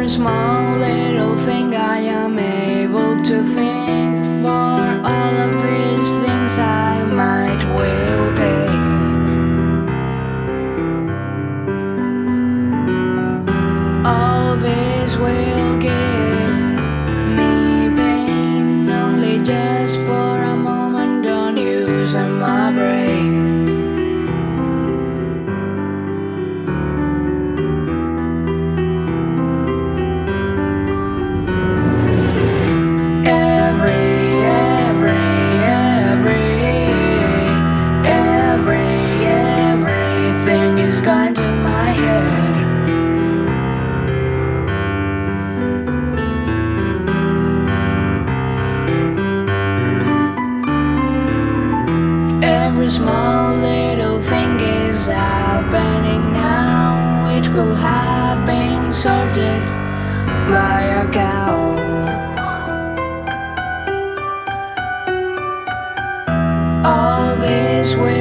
small little thing I am able to think. For all of these things I might will pay. All this will give me pain, only just for a moment. Don't use my brain. Everything is going to my head. Every small little thing is happening now. It could have been sorted by a cow. All this will